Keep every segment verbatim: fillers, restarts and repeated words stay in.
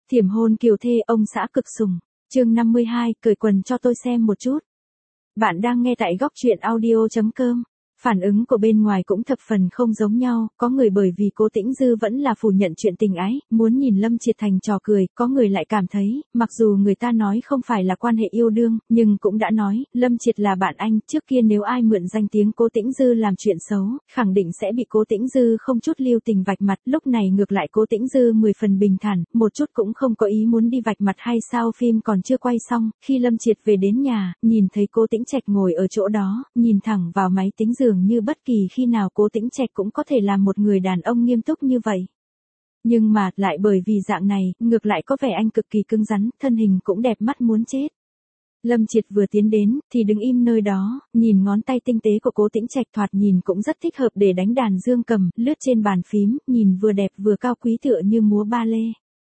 Thiểm hôn kiều thê ông xã cực sủng. Chương năm mươi hai, cởi quần cho tôi xem một chút. Bạn đang nghe tại góc truyện audio chấm com. Phản ứng của bên ngoài cũng thập phần không giống nhau, có người bởi vì Cố Tĩnh Dư vẫn là phủ nhận chuyện tình ái, muốn nhìn Lâm Triệt thành trò cười, có người lại cảm thấy, mặc dù người ta nói không phải là quan hệ yêu đương, nhưng cũng đã nói, Lâm Triệt là bạn anh, trước kia nếu ai mượn danh tiếng Cố Tĩnh Dư làm chuyện xấu, khẳng định sẽ bị Cố Tĩnh Dư không chút lưu tình vạch mặt, lúc này ngược lại Cố Tĩnh Dư mười phần bình thản, một chút cũng không có ý muốn đi vạch mặt hay sao. Phim còn chưa quay xong, khi Lâm Triệt về đến nhà, nhìn thấy Cố Tĩnh Trạch ngồi ở chỗ đó, nhìn thẳng vào máy tính dường như bất kỳ khi nào Cố Tĩnh Trạch cũng có thể làm một người đàn ông nghiêm túc như vậy. Nhưng mà, lại bởi vì dạng này, ngược lại có vẻ anh cực kỳ cứng rắn, thân hình cũng đẹp mắt muốn chết. Lâm Triệt vừa tiến đến, thì đứng im nơi đó, nhìn ngón tay tinh tế của Cố Tĩnh Trạch thoạt nhìn cũng rất thích hợp để đánh đàn dương cầm, lướt trên bàn phím, nhìn vừa đẹp vừa cao quý tựa như múa ba lê.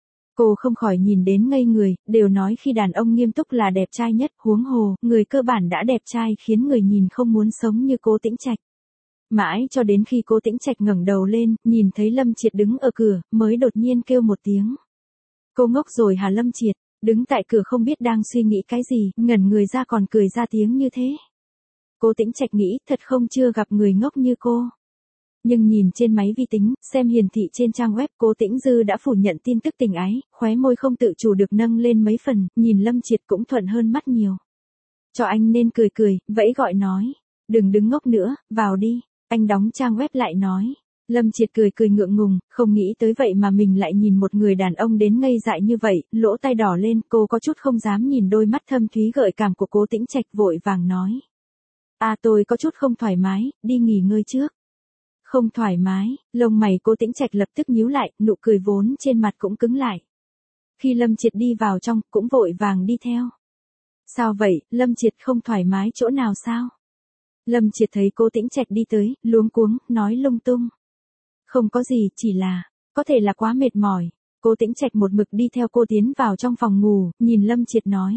Cô không khỏi nhìn đến ngây người, đều nói khi đàn ông nghiêm túc là đẹp trai nhất, huống hồ, người cơ bản đã đẹp trai khiến người nhìn không muốn sống như Cố Tĩnh Trạch. Mãi cho đến khi Cố Tĩnh Trạch ngẩng đầu lên, nhìn thấy Lâm Triệt đứng ở cửa, mới đột nhiên kêu một tiếng. Cô ngốc rồi hả Lâm Triệt, đứng tại cửa không biết đang suy nghĩ cái gì, ngẩn người ra còn cười ra tiếng như thế. Cố Tĩnh Trạch nghĩ thật không chưa gặp người ngốc như cô. Nhưng nhìn trên máy vi tính, xem hiển thị trên trang web Cố Tĩnh Dư đã phủ nhận tin tức tình ái, khóe môi không tự chủ được nâng lên mấy phần, nhìn Lâm Triệt cũng thuận hơn mắt nhiều. Cho anh nên cười cười, vẫy gọi nói. Đừng đứng ngốc nữa, vào đi. Anh đóng trang web lại nói. Lâm Triệt cười cười ngượng ngùng, không nghĩ tới vậy mà mình lại nhìn một người đàn ông đến ngây dại như vậy, lỗ tai đỏ lên, cô có chút không dám nhìn đôi mắt thâm thúy gợi cảm của Cố Tĩnh Trạch, vội vàng nói. À tôi có chút không thoải mái, đi nghỉ ngơi trước. Không thoải mái, lông mày Cố Tĩnh Trạch lập tức nhíu lại, nụ cười vốn trên mặt cũng cứng lại. Khi Lâm Triệt đi vào trong, cũng vội vàng đi theo. Sao vậy, Lâm Triệt không thoải mái chỗ nào sao? Lâm Triệt thấy Cố Tĩnh Trạch đi tới, luống cuống, nói lung tung. Không có gì, chỉ là, có thể là quá mệt mỏi. Cố Tĩnh Trạch một mực đi theo cô tiến vào trong phòng ngủ, nhìn Lâm Triệt nói.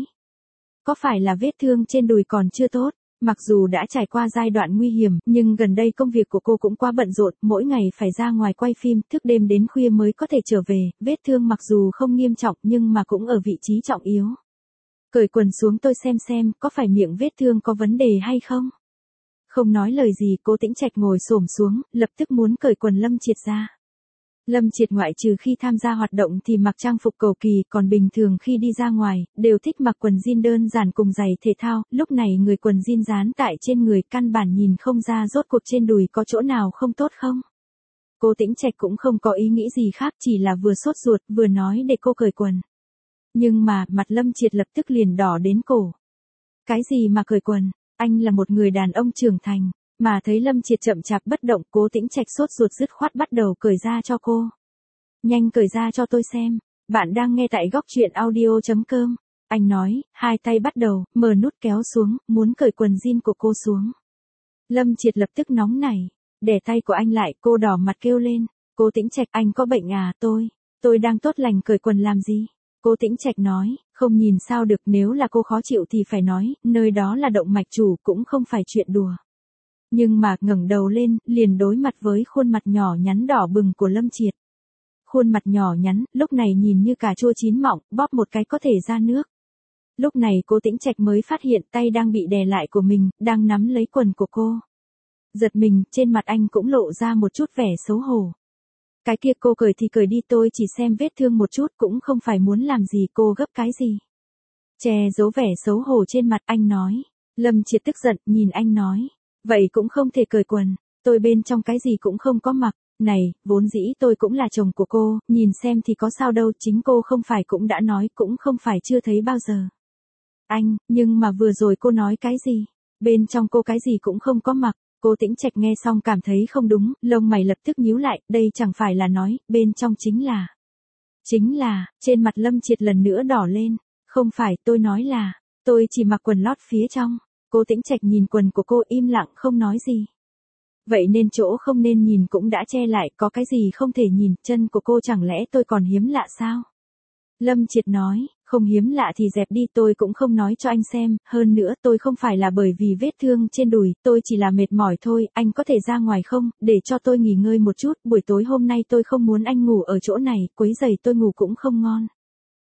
Có phải là vết thương trên đùi còn chưa tốt? Mặc dù đã trải qua giai đoạn nguy hiểm, nhưng gần đây công việc của cô cũng quá bận rộn, mỗi ngày phải ra ngoài quay phim, thức đêm đến khuya mới có thể trở về, vết thương mặc dù không nghiêm trọng nhưng mà cũng ở vị trí trọng yếu. Cởi quần xuống tôi xem xem, có phải miệng vết thương có vấn đề hay không? Không nói lời gì, Cố Tĩnh Trạch ngồi xổm xuống, lập tức muốn cởi quần Lâm Triệt ra. Lâm Triệt ngoại trừ khi tham gia hoạt động thì mặc trang phục cầu kỳ, còn bình thường khi đi ra ngoài, đều thích mặc quần jean đơn giản cùng giày thể thao, lúc này người quần jean dán tại trên người căn bản nhìn không ra rốt cuộc trên đùi có chỗ nào không tốt không. Cố Tĩnh Trạch cũng không có ý nghĩ gì khác, chỉ là vừa sốt ruột, vừa nói để cô cởi quần. Nhưng mà, mặt Lâm Triệt lập tức liền đỏ đến cổ. Cái gì mà cởi quần, anh là một người đàn ông trưởng thành. Mà thấy Lâm Triệt chậm chạp bất động, Cố Tĩnh Trạch sốt ruột dứt khoát bắt đầu cởi ra cho cô. Nhanh cởi ra cho tôi xem. Bạn đang nghe tại góc truyện audio chấm com. Anh nói, hai tay bắt đầu, mở nút kéo xuống, muốn cởi quần jean của cô xuống. Lâm Triệt lập tức nóng nảy. Đè tay của anh lại, cô đỏ mặt kêu lên. Cố Tĩnh Trạch, anh có bệnh à? Tôi, tôi đang tốt lành cởi quần làm gì? Cố Tĩnh Trạch nói, không nhìn sao được, nếu là cô khó chịu thì phải nói, nơi đó là động mạch chủ, cũng không phải chuyện đùa. Nhưng mà, ngẩng đầu lên, liền đối mặt với khuôn mặt nhỏ nhắn đỏ bừng của Lâm Triệt. Khuôn mặt nhỏ nhắn, lúc này nhìn như cà chua chín mọng, bóp một cái có thể ra nước. Lúc này Cố Tĩnh Trạch mới phát hiện tay đang bị đè lại của mình, đang nắm lấy quần của cô. Giật mình, trên mặt anh cũng lộ ra một chút vẻ xấu hổ. Cái kia cô cởi thì cởi đi, tôi chỉ xem vết thương một chút, cũng không phải muốn làm gì, cô gấp cái gì. Che giấu vẻ xấu hổ trên mặt, anh nói. Lâm Triệt tức giận, nhìn anh nói. Vậy cũng không thể cởi quần, tôi bên trong cái gì cũng không có mặc. Này, vốn dĩ tôi cũng là chồng của cô, nhìn xem thì có sao đâu, chính cô không phải cũng đã nói, cũng không phải chưa thấy bao giờ. Anh, nhưng mà vừa rồi cô nói cái gì? Bên trong cô cái gì cũng không có mặc. Cố Tĩnh Trạch nghe xong cảm thấy không đúng, lông mày lập tức nhíu lại, đây chẳng phải là nói, bên trong chính là. Chính là, trên mặt Lâm Triệt lần nữa đỏ lên, không phải, tôi nói là, tôi chỉ mặc quần lót phía trong. Cố Tĩnh Trạch nhìn quần của cô im lặng không nói gì. Vậy nên chỗ không nên nhìn cũng đã che lại, có cái gì không thể nhìn, chân của cô chẳng lẽ tôi còn hiếm lạ sao? Lâm Triệt nói, không hiếm lạ thì dẹp đi, tôi cũng không nói cho anh xem, hơn nữa tôi không phải là bởi vì vết thương trên đùi, tôi chỉ là mệt mỏi thôi, anh có thể ra ngoài không, để cho tôi nghỉ ngơi một chút, buổi tối hôm nay tôi không muốn anh ngủ ở chỗ này, quấy rầy tôi ngủ cũng không ngon.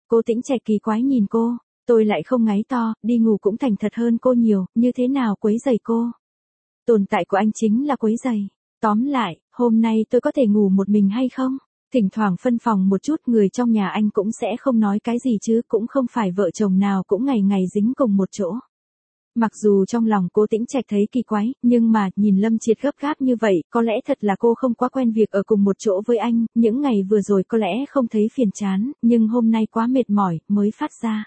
Cố Tĩnh Trạch kỳ quái nhìn cô, tôi lại không ngáy to, đi ngủ cũng thành thật hơn cô nhiều, như thế nào quấy rầy cô? Tồn tại của anh chính là quấy rầy. Tóm lại, hôm nay tôi có thể ngủ một mình hay không? Thỉnh thoảng phân phòng một chút, người trong nhà anh cũng sẽ không nói cái gì chứ, cũng không phải vợ chồng nào cũng ngày ngày dính cùng một chỗ. Mặc dù trong lòng Cố Tĩnh Trạch thấy kỳ quái, nhưng mà, nhìn Lâm Triệt gấp gáp như vậy, có lẽ thật là cô không quá quen việc ở cùng một chỗ với anh, những ngày vừa rồi có lẽ không thấy phiền chán, nhưng hôm nay quá mệt mỏi, mới phát ra.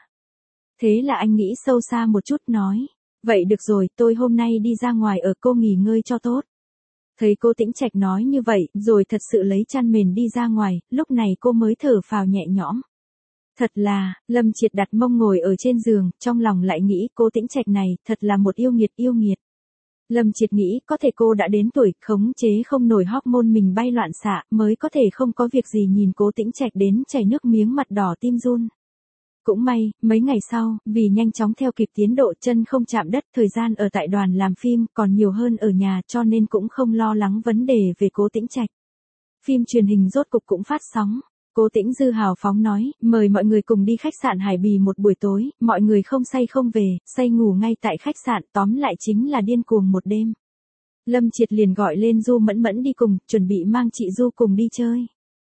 Thế là anh nghĩ sâu xa một chút nói, vậy được rồi, tôi hôm nay đi ra ngoài ở, cô nghỉ ngơi cho tốt. Thấy Cố Tĩnh Trạch nói như vậy, rồi thật sự lấy chăn mền đi ra ngoài, lúc này cô mới thở phào nhẹ nhõm. Thật là, Lâm Triệt đặt mông ngồi ở trên giường, trong lòng lại nghĩ Cố Tĩnh Trạch này, thật là một yêu nghiệt yêu nghiệt. Lâm Triệt nghĩ có thể cô đã đến tuổi khống chế không nổi hormone mình bay loạn xạ, mới có thể không có việc gì nhìn Cố Tĩnh Trạch đến chảy nước miếng mặt đỏ tim run. Cũng may, mấy ngày sau, vì nhanh chóng theo kịp tiến độ chân không chạm đất, thời gian ở tại đoàn làm phim còn nhiều hơn ở nhà cho nên cũng không lo lắng vấn đề về Cố Tĩnh Trạch. Phim truyền hình rốt cục cũng phát sóng. Cố Tĩnh Dư hào phóng nói, mời mọi người cùng đi khách sạn Hải Bì một buổi tối, mọi người không say không về, say ngủ ngay tại khách sạn, tóm lại chính là điên cuồng một đêm. Lâm Triệt liền gọi lên Du Mẫn Mẫn đi cùng, chuẩn bị mang chị Du cùng đi chơi.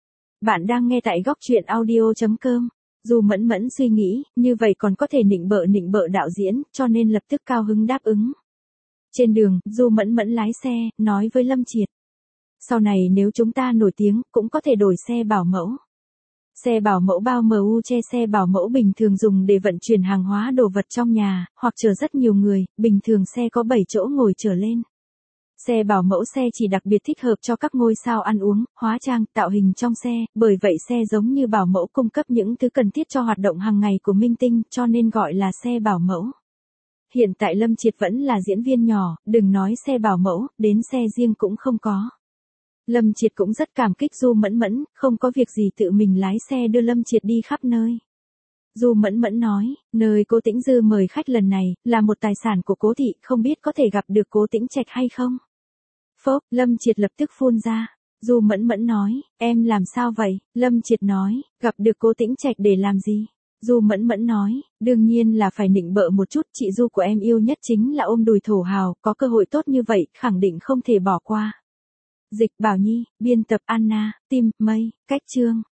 Bạn đang nghe tại góc truyện audio chấm com. Du Mẫn Mẫn suy nghĩ, như vậy còn có thể nịnh bợ nịnh bợ đạo diễn, cho nên lập tức cao hứng đáp ứng. Trên đường, Du Mẫn Mẫn lái xe, nói với Lâm Triệt. Sau này nếu chúng ta nổi tiếng, cũng có thể đổi xe bảo mẫu. Xe bảo mẫu bao em u che xe bảo mẫu bình thường dùng để vận chuyển hàng hóa đồ vật trong nhà, hoặc chở rất nhiều người, bình thường xe có bảy chỗ ngồi trở lên. Xe bảo mẫu xe chỉ đặc biệt thích hợp cho các ngôi sao ăn uống, hóa trang, tạo hình trong xe, bởi vậy xe giống như bảo mẫu cung cấp những thứ cần thiết cho hoạt động hàng ngày của minh tinh, cho nên gọi là xe bảo mẫu. Hiện tại Lâm Triệt vẫn là diễn viên nhỏ, đừng nói xe bảo mẫu, đến xe riêng cũng không có. Lâm Triệt cũng rất cảm kích Du Mẫn Mẫn, không có việc gì tự mình lái xe đưa Lâm Triệt đi khắp nơi. Du Mẫn Mẫn nói, nơi Cố Tĩnh Dư mời khách lần này, là một tài sản của Cố thị, không biết có thể gặp được Cố Tĩnh Trạch hay không? Phốc, Lâm Triệt lập tức phun ra. Du Mẫn Mẫn nói, em làm sao vậy? Lâm Triệt nói, gặp được Cố Tĩnh Trạch để làm gì? Du Mẫn Mẫn nói, đương nhiên là phải nịnh bợ một chút, chị Du của em yêu nhất chính là ôm đùi thổ hào, có cơ hội tốt như vậy, khẳng định không thể bỏ qua. Dịch Bảo Nhi, biên tập Anna, Tim, Mây, cách chương.